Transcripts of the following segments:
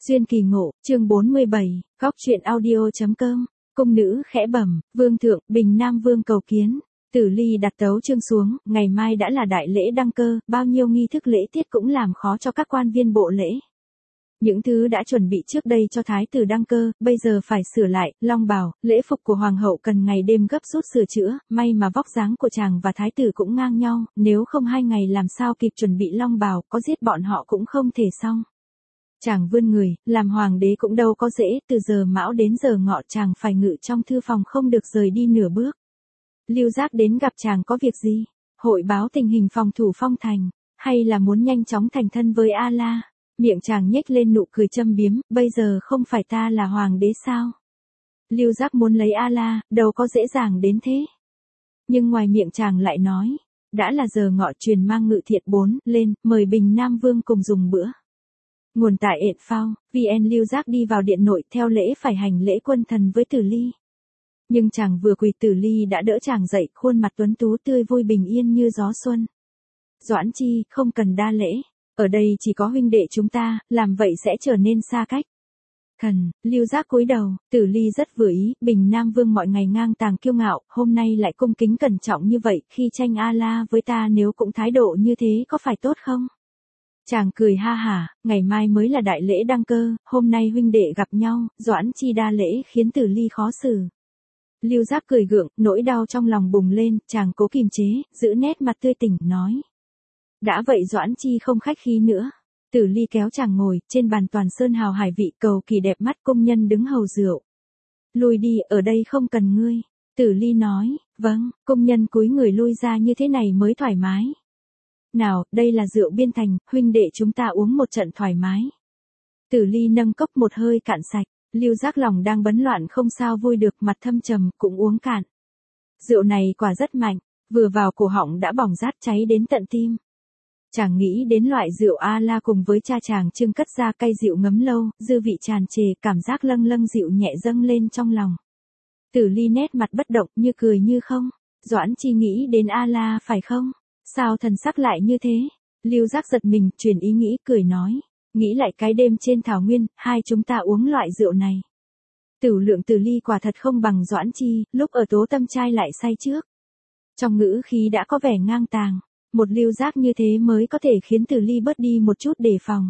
Duyên kỳ ngộ, chương 47, góc truyện audio.com, cung nữ khẽ bẩm, vương thượng, Bình Nam Vương cầu kiến. Tử Ly đặt tấu chương xuống, ngày mai đã là đại lễ đăng cơ, bao nhiêu nghi thức lễ tiết cũng làm khó cho các quan viên bộ lễ. Những thứ đã chuẩn bị trước đây cho thái tử đăng cơ, bây giờ phải sửa lại, long bào, lễ phục của hoàng hậu cần ngày đêm gấp rút sửa chữa, may mà vóc dáng của chàng và thái tử cũng ngang nhau, nếu không 2 ngày làm sao kịp chuẩn bị long bào, có giết bọn họ cũng không thể xong. Chàng vươn người, làm hoàng đế cũng đâu có dễ, từ giờ mão đến giờ ngọ chàng phải ngự trong thư phòng không được rời đi nửa bước. Lưu Giác đến gặp chàng có việc gì? Hội báo tình hình phòng thủ Phong Thành, hay là muốn nhanh chóng thành thân với A-la? Miệng chàng nhếch lên nụ cười châm biếm, bây giờ không phải ta là hoàng đế sao? Lưu Giác muốn lấy A-la, đâu có dễ dàng đến thế. Nhưng ngoài miệng chàng lại nói, đã là giờ ngọ truyền mang ngự thiện 4 lên, mời Bình Nam Vương cùng dùng bữa. Nguồn tại ện phao, VN Lưu Giác đi vào điện nội theo lễ phải hành lễ quân thần với Tử Ly. Nhưng chàng vừa quỳ Tử Ly đã đỡ chàng dậy, khuôn mặt tuấn tú tươi vui bình yên như gió xuân. Doãn Chi, không cần đa lễ, ở đây chỉ có huynh đệ chúng ta, làm vậy sẽ trở nên xa cách. Khẩn, Lưu Giác cúi đầu, Tử Ly rất vừa ý, Bình Nam Vương mọi ngày ngang tàng kiêu ngạo, hôm nay lại cung kính cẩn trọng như vậy, khi tranh A-la với ta nếu cũng thái độ như thế có phải tốt không? Chàng cười ha hả, ngày mai mới là đại lễ đăng cơ, hôm nay huynh đệ gặp nhau, Doãn Chi đa lễ khiến Tử Ly khó xử. Lưu Giác cười gượng, nỗi đau trong lòng bùng lên, chàng cố kìm chế, giữ nét mặt tươi tỉnh, nói. Đã vậy Doãn Chi không khách khí nữa. Tử Ly kéo chàng ngồi, trên bàn toàn sơn hào hải vị cầu kỳ đẹp mắt công nhân đứng hầu rượu. Lui đi, ở đây không cần ngươi. Tử Ly nói, vâng, công nhân cúi người lui ra như thế này mới thoải mái. Nào, đây là rượu biên thành, huynh đệ chúng ta uống một trận thoải mái. Tử Ly nâng cốc một hơi cạn sạch, Lưu Giác lòng đang bấn loạn không sao vui được, mặt thâm trầm, cũng uống cạn. Rượu này quả rất mạnh, vừa vào cổ họng đã bỏng rát cháy đến tận tim. Chàng nghĩ đến loại rượu A-la cùng với cha chàng trưng cất ra cay dịu ngấm lâu, dư vị tràn trề, cảm giác lâng lâng dịu nhẹ dâng lên trong lòng. Tử Ly nét mặt bất động, như cười như không. Doãn Chi nghĩ đến A-la phải không? Sao thần sắc lại như thế? Lưu Giác giật mình, chuyển ý nghĩ, cười nói. Nghĩ lại cái đêm trên thảo nguyên, hai chúng ta uống loại rượu này. Tửu lượng Tử Ly quả thật không bằng Doãn Chi, lúc ở Tố Tâm trai lại say trước. Trong ngữ khí đã có vẻ ngang tàng. Một Lưu Giác như thế mới có thể khiến Tử Ly bớt đi một chút đề phòng.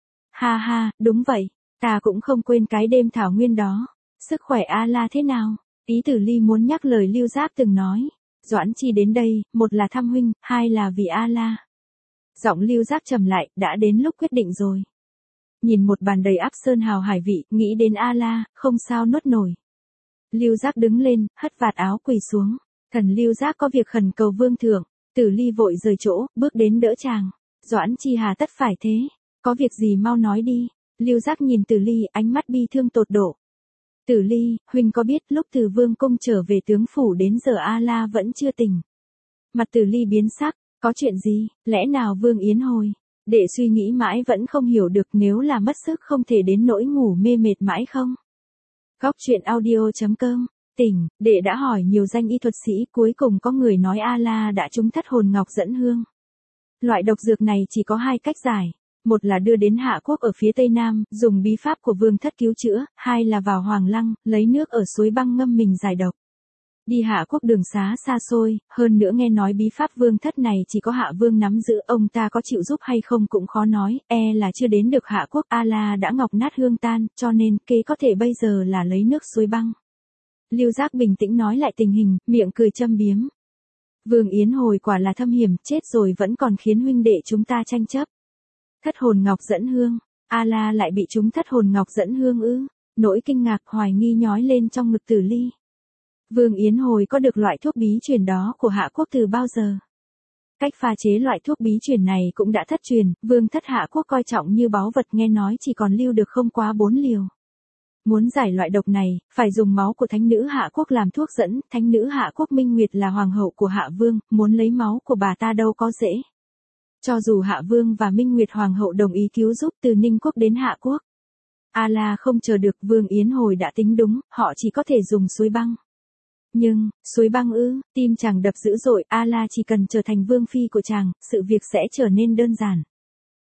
Ha ha, đúng vậy, ta cũng không quên cái đêm thảo nguyên đó. Sức khỏe A-la thế nào? Ý Tử Ly muốn nhắc lời Lưu Giác từng nói. Doãn Chi đến đây, một là thăm huynh, hai là vì A-la. Giọng Lưu Giác trầm lại, đã đến lúc quyết định rồi. Nhìn một bàn đầy ắp sơn hào hải vị, nghĩ đến A-la, không sao nuốt nổi. Lưu Giác đứng lên, hất vạt áo quỳ xuống. Thần Lưu Giác có việc khẩn cầu vương thượng. Tử Ly vội rời chỗ, bước đến đỡ chàng. Doãn Chi hà tất phải thế. Có việc gì mau nói đi. Lưu Giác nhìn Tử Ly, ánh mắt bi thương tột độ. Tử Ly, huynh có biết lúc từ vương cung trở về tướng phủ đến giờ A-la vẫn chưa tỉnh. Mặt Tử Ly biến sắc, có chuyện gì, lẽ nào Vương Yến hồi? Đệ suy nghĩ mãi vẫn không hiểu được, nếu là mất sức không thể đến nỗi ngủ mê mệt mãi không? Góc truyện audio.com, tỉnh, đệ đã hỏi nhiều danh y thuật sĩ, cuối cùng có người nói A-la đã trúng thất hồn ngọc dẫn hương. Loại độc dược này chỉ có 2 cách giải. Một là đưa đến Hạ Quốc ở phía Tây Nam, dùng bí pháp của Vương Thất cứu chữa, hai là vào Hoàng Lăng, lấy nước ở suối băng ngâm mình giải độc. Đi Hạ Quốc đường xá xa xôi, hơn nữa nghe nói bí pháp Vương Thất này chỉ có Hạ Vương nắm giữ, ông ta có chịu giúp hay không cũng khó nói, là chưa đến được Hạ Quốc, A-la đã ngọc nát hương tan, cho nên kế có thể bây giờ là lấy nước suối băng. Lưu Giác bình tĩnh nói lại tình hình, miệng cười châm biếm. Vương Yến hồi quả là thâm hiểm, chết rồi vẫn còn khiến huynh đệ chúng ta tranh chấp. Thất hồn ngọc dẫn hương, A-la lại bị trúng thất hồn ngọc dẫn hương ư? Nỗi kinh ngạc hoài nghi nhói lên trong ngực Tử Ly. Vương Yến hồi có được loại thuốc bí truyền đó của Hạ Quốc từ bao giờ? Cách pha chế loại thuốc bí truyền này cũng đã thất truyền, Vương Thất Hạ Quốc coi trọng như báu vật, nghe nói chỉ còn lưu được không quá 4 liều. Muốn giải loại độc này, phải dùng máu của thánh nữ Hạ Quốc làm thuốc dẫn, thánh nữ Hạ Quốc Minh Nguyệt là hoàng hậu của Hạ Vương, muốn lấy máu của bà ta đâu có dễ. Cho dù Hạ Vương và Minh Nguyệt Hoàng hậu đồng ý cứu giúp từ Ninh Quốc đến Hạ Quốc. A-la không chờ được, Vương Yến hồi đã tính đúng, họ chỉ có thể dùng suối băng. Nhưng, suối băng ư, tim chàng đập dữ dội, A-la chỉ cần trở thành vương phi của chàng, sự việc sẽ trở nên đơn giản.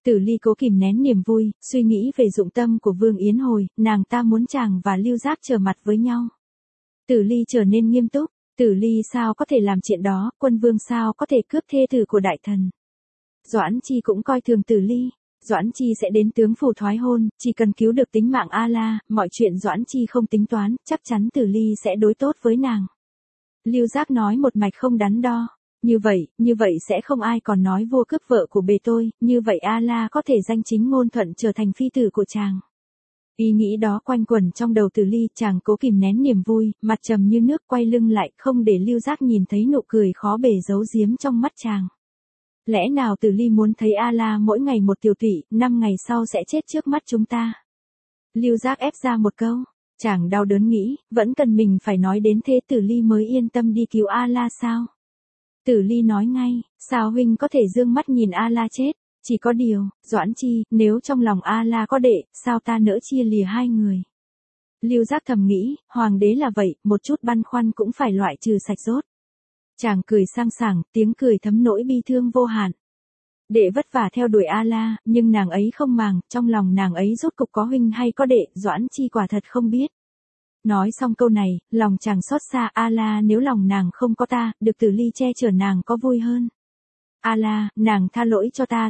Tử Ly cố kìm nén niềm vui, suy nghĩ về dụng tâm của Vương Yến Hồi, nàng ta muốn chàng và Lưu Giác trở mặt với nhau. Tử Ly trở nên nghiêm túc, Tử Ly sao có thể làm chuyện đó, Quân Vương sao có thể cướp thê tử của đại thần. Doãn Chi cũng coi thường Tử Ly, Doãn Chi sẽ đến tướng phủ thoái hôn, chỉ cần cứu được tính mạng A-la, mọi chuyện Doãn Chi không tính toán, chắc chắn Tử Ly sẽ đối tốt với nàng. Lưu Giác nói một mạch không đắn đo. Như vậy sẽ không ai còn nói vua cướp vợ của bề tôi, như vậy A-la có thể danh chính ngôn thuận trở thành phi tử của chàng. Ý nghĩ đó quanh quẩn trong đầu Tử Ly, chàng cố kìm nén niềm vui, mặt trầm như nước quay lưng lại, không để Lưu Giác nhìn thấy nụ cười khó bề giấu giếm trong mắt chàng. Lẽ nào Tử Ly muốn thấy A-la mỗi ngày một tiểu tụy, 5 ngày sau sẽ chết trước mắt chúng ta? Lưu Giác ép ra một câu, chàng đau đớn nghĩ, vẫn cần mình phải nói đến thế Tử Ly mới yên tâm đi cứu A-la sao? Tử Ly nói ngay, sao huynh có thể dương mắt nhìn A-la chết, chỉ có điều, Doãn Chi, nếu trong lòng A-la có đệ, sao ta nỡ chia lìa hai người. Lưu Giác thầm nghĩ, hoàng đế là vậy, một chút băn khoăn cũng phải loại trừ sạch rốt. Chàng cười sang sảng, tiếng cười thấm nỗi bi thương vô hạn. Đệ vất vả theo đuổi A-la, nhưng nàng ấy không màng, trong lòng nàng ấy rốt cục có huynh hay có đệ, Doãn Chi quả thật không biết. Nói xong câu này, lòng chàng xót xa, A-la nếu lòng nàng không có ta, được Tử Ly che chở nàng có vui hơn. A-la, nàng tha lỗi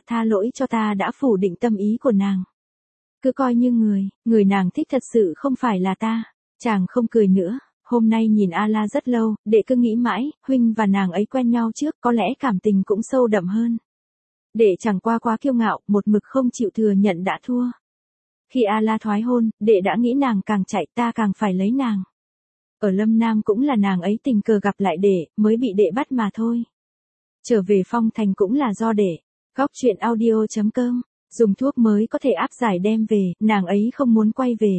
cho ta đã phủ định tâm ý của nàng. Cứ coi như người nàng thích thật sự không phải là ta. Chàng không cười nữa, hôm nay nhìn A-la rất lâu, đệ cứ nghĩ mãi, huynh và nàng ấy quen nhau trước, có lẽ cảm tình cũng sâu đậm hơn. Đệ chẳng qua quá kiêu ngạo, một mực không chịu thừa nhận đã thua. Khi A-la thoái hôn, đệ đã nghĩ nàng càng chạy ta càng phải lấy nàng. Ở Lâm Nam cũng là nàng ấy tình cờ gặp lại đệ, mới bị đệ bắt mà thôi. Trở về Phong Thành cũng là do đệ. Góc truyện audio.com, dùng thuốc mới có thể áp giải đem về, nàng ấy không muốn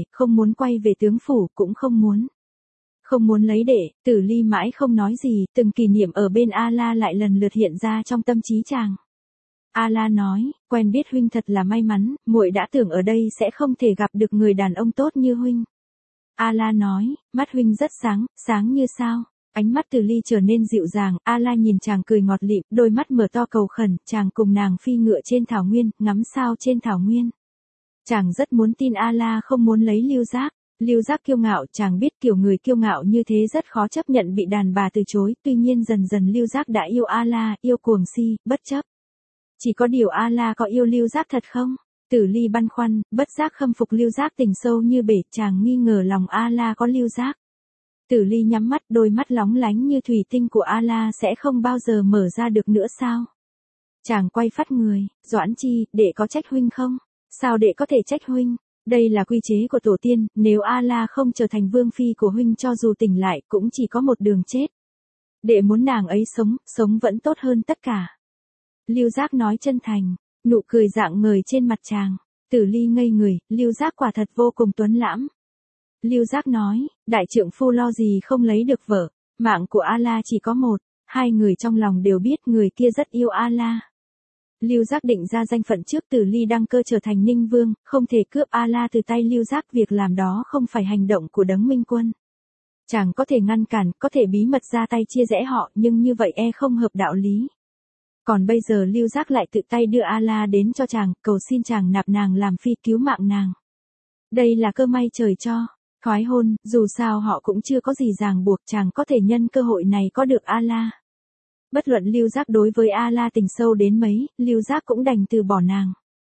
quay về tướng phủ, cũng không muốn lấy đệ. Tử Ly mãi không nói gì, từng kỷ niệm ở bên A-la lại lần lượt hiện ra trong tâm trí chàng. A-la nói, quen biết huynh thật là may mắn, muội đã tưởng ở đây sẽ không thể gặp được người đàn ông tốt như huynh. A-la nói, mắt huynh rất sáng như sao. Ánh mắt Tử Ly trở nên dịu dàng, A-la nhìn chàng cười ngọt lịm, đôi mắt mở to cầu khẩn, chàng cùng nàng phi ngựa trên thảo nguyên, ngắm sao trên thảo nguyên. Chàng rất muốn tin A-la không muốn lấy Lưu Giác. Lưu Giác kiêu ngạo, chàng biết kiểu người kiêu ngạo như thế rất khó chấp nhận bị đàn bà từ chối, tuy nhiên dần dần Lưu Giác đã yêu A-la, yêu cuồng si, bất chấp. Chỉ có điều A-la có yêu Lưu Giác thật không? Tử Ly băn khoăn, bất giác khâm phục Lưu Giác tình sâu như bể, chàng nghi ngờ lòng A-la có Lưu Giác. Tử Ly nhắm mắt, đôi mắt lóng lánh như thủy tinh của A-la sẽ không bao giờ mở ra được nữa sao? Chàng quay phát người, Doãn Chi, đệ có trách huynh không? Sao đệ có thể trách huynh? Đây là quy chế của tổ tiên, nếu A-la không trở thành vương phi của huynh cho dù tỉnh lại cũng chỉ có một đường chết. Đệ muốn nàng ấy sống vẫn tốt hơn tất cả. Lưu Giác nói chân thành, nụ cười rạng ngời trên mặt chàng. Tử Ly ngây người, Lưu Giác quả thật vô cùng tuấn lãng. Lưu Giác nói, đại trượng phu lo gì không lấy được vợ, mạng của A-la chỉ có một, hai người trong lòng đều biết người kia rất yêu A-la. Lưu Giác định ra danh phận trước Tử Ly đăng cơ trở thành Ninh Vương, không thể cướp A-la từ tay Lưu Giác, việc làm đó không phải hành động của Đấng Minh Quân. Chàng có thể ngăn cản, có thể bí mật ra tay chia rẽ họ, nhưng như vậy không hợp đạo lý. Còn bây giờ Lưu Giác lại tự tay đưa A-la đến cho chàng, cầu xin chàng nạp nàng làm phi, cứu mạng nàng. Đây là cơ may trời cho. Thoái hôn, dù sao họ cũng chưa có gì ràng buộc, chàng có thể nhân cơ hội này có được A-la. Bất luận Lưu Giác đối với A-la tình sâu đến mấy, Lưu Giác cũng đành từ bỏ nàng.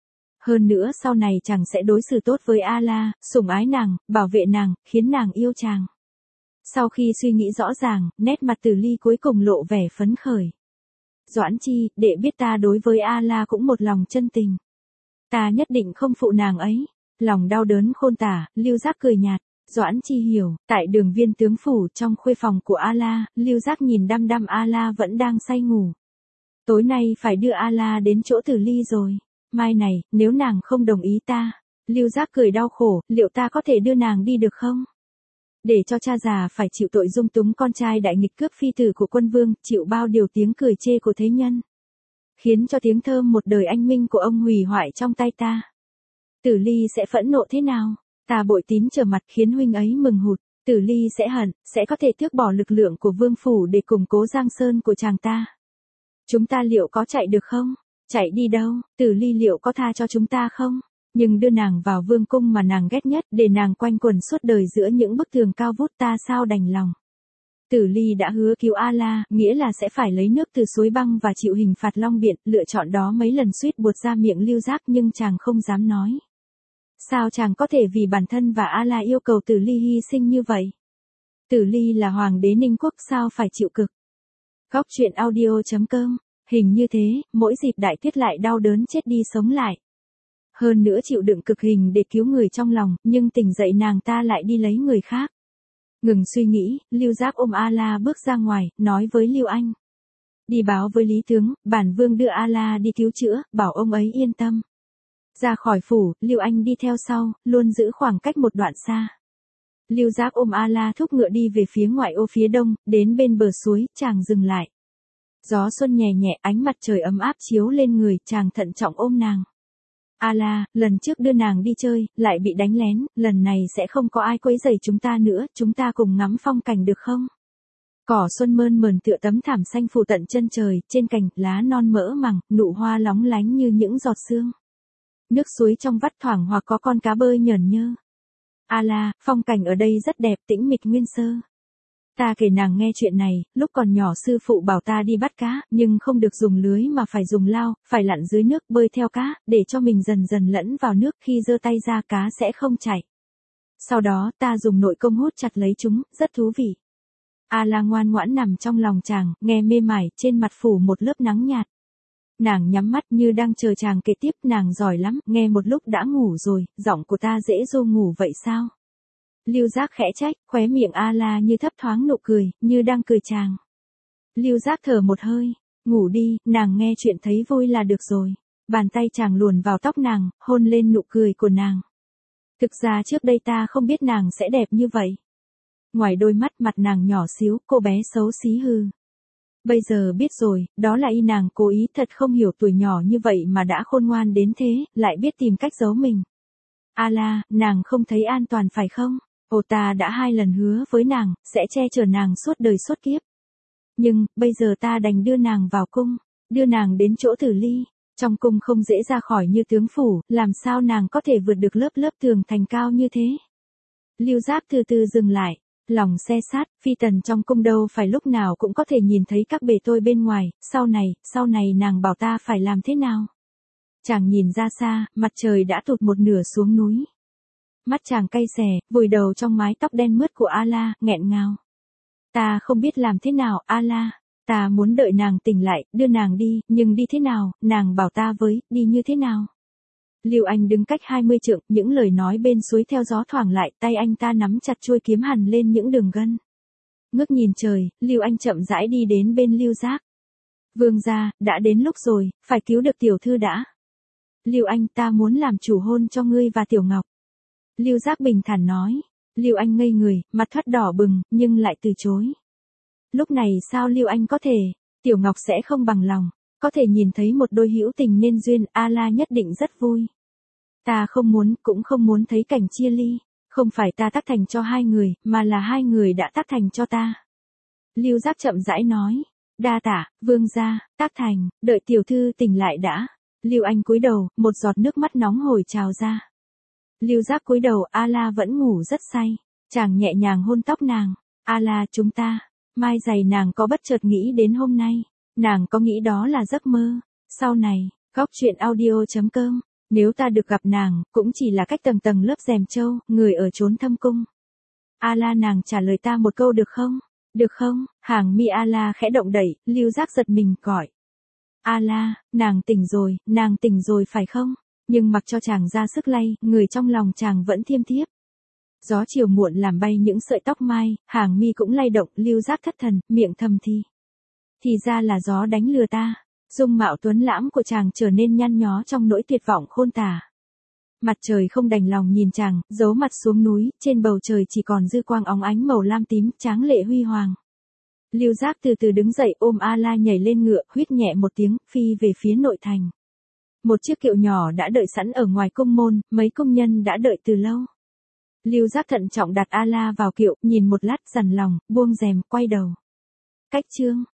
Hơn nữa sau này chàng sẽ đối xử tốt với A-la, sủng ái nàng, bảo vệ nàng, khiến nàng yêu chàng. Sau khi suy nghĩ rõ ràng, nét mặt Tử Ly cuối cùng lộ vẻ phấn khởi. Doãn Chi, đệ biết ta đối với A-la cũng một lòng chân tình. Ta nhất định không phụ nàng ấy. Lòng đau đớn khôn tả, Lưu Giác cười nhạt. Doãn Chi hiểu, tại đường Viên tướng phủ trong khuê phòng của A-la, Lưu Giác nhìn đăm đăm A-la vẫn đang say ngủ. Tối nay phải đưa A-la đến chỗ Tử Ly rồi. Mai này, nếu nàng không đồng ý ta. Lưu Giác cười đau khổ, liệu ta có thể đưa nàng đi được không? Để cho cha già phải chịu tội dung túng con trai đại nghịch cướp phi tử của quân vương, chịu bao điều tiếng cười chê của thế nhân. Khiến cho tiếng thơm một đời anh minh của ông hủy hoại trong tay ta. Tử Ly sẽ phẫn nộ thế nào? Ta bội tín trở mặt khiến huynh ấy mừng hụt. Tử Ly sẽ hận, sẽ có thể tước bỏ lực lượng của vương phủ để củng cố giang sơn của chàng ta. Chúng ta liệu có chạy được không? Chạy đi đâu, Tử Ly liệu có tha cho chúng ta không? Nhưng đưa nàng vào vương cung mà nàng ghét nhất, để nàng quanh quẩn suốt đời giữa những bức tường cao vút, ta sao đành lòng. Tử Ly đã hứa cứu A-la, nghĩa là sẽ phải lấy nước từ suối băng và chịu hình phạt long biện, lựa chọn đó mấy lần suýt buột ra miệng Lưu Giác nhưng chàng không dám nói. Sao chàng có thể vì bản thân và A-la yêu cầu Tử Ly hy sinh như vậy? Tử Ly là hoàng đế Ninh Quốc sao phải chịu cực. Góc truyện audio.com, hình như thế, mỗi dịp đại tiết lại đau đớn chết đi sống lại. Hơn nữa chịu đựng cực hình để cứu người trong lòng, nhưng tỉnh dậy nàng ta lại đi lấy người khác. Ngừng suy nghĩ, Lưu Giác ôm A-la bước ra ngoài, nói với Lưu Anh. Đi báo với Lý Tướng, bản vương đưa A-la đi cứu chữa, bảo ông ấy yên tâm. Ra khỏi phủ, Lưu Anh đi theo sau, luôn giữ khoảng cách một đoạn xa. Lưu Giác ôm A-la thúc ngựa đi về phía ngoại ô phía đông, đến bên bờ suối, chàng dừng lại. Gió xuân nhẹ nhẹ, ánh mặt trời ấm áp chiếu lên người, chàng thận trọng ôm nàng. A-la, lần trước đưa nàng đi chơi, lại bị đánh lén, lần này sẽ không có ai quấy rầy chúng ta nữa, chúng ta cùng ngắm phong cảnh được không? Cỏ xuân mơn mờn tựa tấm thảm xanh phủ tận chân trời, trên cành, lá non mỡ màng, nụ hoa lóng lánh như những giọt sương. Nước suối trong vắt thoảng hoặc có con cá bơi nhởn nhơ. A-la, phong cảnh ở đây rất đẹp, tĩnh mịch nguyên sơ. Ta kể nàng nghe chuyện này, lúc còn nhỏ sư phụ bảo ta đi bắt cá, nhưng không được dùng lưới mà phải dùng lao, phải lặn dưới nước bơi theo cá, để cho mình dần dần lẫn vào nước, khi giơ tay ra cá sẽ không chảy. Sau đó ta dùng nội công hút chặt lấy chúng, rất thú vị. A-la ngoan ngoãn nằm trong lòng chàng, nghe mê mải, trên mặt phủ một lớp nắng nhạt. Nàng nhắm mắt như đang chờ chàng kể tiếp, nàng giỏi lắm, nghe một lúc đã ngủ rồi, giọng của ta dễ dô ngủ vậy sao? Lưu Giác khẽ trách, khóe miệng A-la như thấp thoáng nụ cười, như đang cười chàng. Lưu Giác thở một hơi, ngủ đi, nàng nghe chuyện thấy vui là được rồi. Bàn tay chàng luồn vào tóc nàng, hôn lên nụ cười của nàng. Thực ra trước đây ta không biết nàng sẽ đẹp như vậy. Ngoài đôi mắt mặt nàng nhỏ xíu, cô bé xấu xí hư. Bây giờ biết rồi, đó là y nàng cố ý, thật không hiểu tuổi nhỏ như vậy mà đã khôn ngoan đến thế, lại biết tìm cách giấu mình. A-la, nàng không thấy an toàn phải không? Ồ, ta đã 2 lần hứa với nàng, sẽ che chở nàng suốt đời suốt kiếp. Nhưng, bây giờ ta đành đưa nàng vào cung, đưa nàng đến chỗ Tử Ly. Trong cung không dễ ra khỏi như tướng phủ, làm sao nàng có thể vượt được lớp lớp tường thành cao như thế? Lưu Giác từ từ dừng lại, lòng se sát, phi tần trong cung đâu phải lúc nào cũng có thể nhìn thấy các bề tôi bên ngoài, sau này nàng bảo ta phải làm thế nào? Chàng nhìn ra xa, mặt trời đã tụt một nửa xuống núi. Mắt chàng cay xè, vùi đầu trong mái tóc đen mướt của A-la, nghẹn ngào. Ta không biết làm thế nào, A-la. Ta muốn đợi nàng tỉnh lại, đưa nàng đi, nhưng đi thế nào, nàng bảo ta với, đi như thế nào? Lưu Anh đứng cách 20 trượng, những lời nói bên suối theo gió thoảng lại, tay anh ta nắm chặt chuôi kiếm hằn lên những đường gân. Ngước nhìn trời, Lưu Anh chậm rãi đi đến bên Lưu Giác. Vương gia, đã đến lúc rồi, phải cứu được tiểu thư đã. Lưu Anh, ta muốn làm chủ hôn cho ngươi và Tiểu Ngọc. Lưu Giác bình thản nói. Lưu Anh ngây người, mặt thoát đỏ bừng, nhưng lại từ chối. Lúc này sao Lưu Anh có thể, Tiểu Ngọc sẽ không bằng lòng, có thể nhìn thấy một đôi hữu tình nên duyên, A-la nhất định rất vui. Ta không muốn, cũng không muốn thấy cảnh chia ly, không phải ta tác thành cho 2 người, mà là 2 người đã tác thành cho ta. Lưu Giác chậm rãi nói, đa tạ, vương gia, tác thành, đợi tiểu thư tỉnh lại đã. Lưu Anh cúi đầu, một giọt nước mắt nóng hổi trào ra. Lưu Giác cúi đầu, A-la vẫn ngủ rất say, chàng nhẹ nhàng hôn tóc nàng. A-la, chúng ta, mai dày nàng có bất chợt nghĩ đến hôm nay, nàng có nghĩ đó là giấc mơ. Sau này, góc truyện audio.com, nếu ta được gặp nàng, cũng chỉ là cách tầng tầng lớp rèm châu, người ở chốn thâm cung. A-la, nàng trả lời ta một câu được không? Được không? Hàng mi A-la khẽ động đẩy, Lưu Giác giật mình gọi. A-la, nàng tỉnh rồi phải không? Nhưng mặc cho chàng ra sức lay, người trong lòng chàng vẫn thiêm thiếp. Gió chiều muộn làm bay những sợi tóc mai, hàng mi cũng lay động, Lưu Giác thất thần, miệng thầm thì. Thì ra là gió đánh lừa ta. Dung mạo tuấn lãng của chàng trở nên nhăn nhó trong nỗi tuyệt vọng khôn tả. Mặt trời không đành lòng nhìn chàng, giấu mặt xuống núi, trên bầu trời chỉ còn dư quang óng ánh màu lam tím, tráng lệ huy hoàng. Lưu Giác từ từ đứng dậy, ôm A-la nhảy lên ngựa, huýt nhẹ một tiếng, phi về phía nội thành. Một chiếc kiệu nhỏ đã đợi sẵn ở ngoài cung môn, mấy công nhân đã đợi từ lâu. Lưu Giác thận trọng đặt A-la vào kiệu, nhìn một lát dằn lòng, buông rèm, quay đầu. Cách chương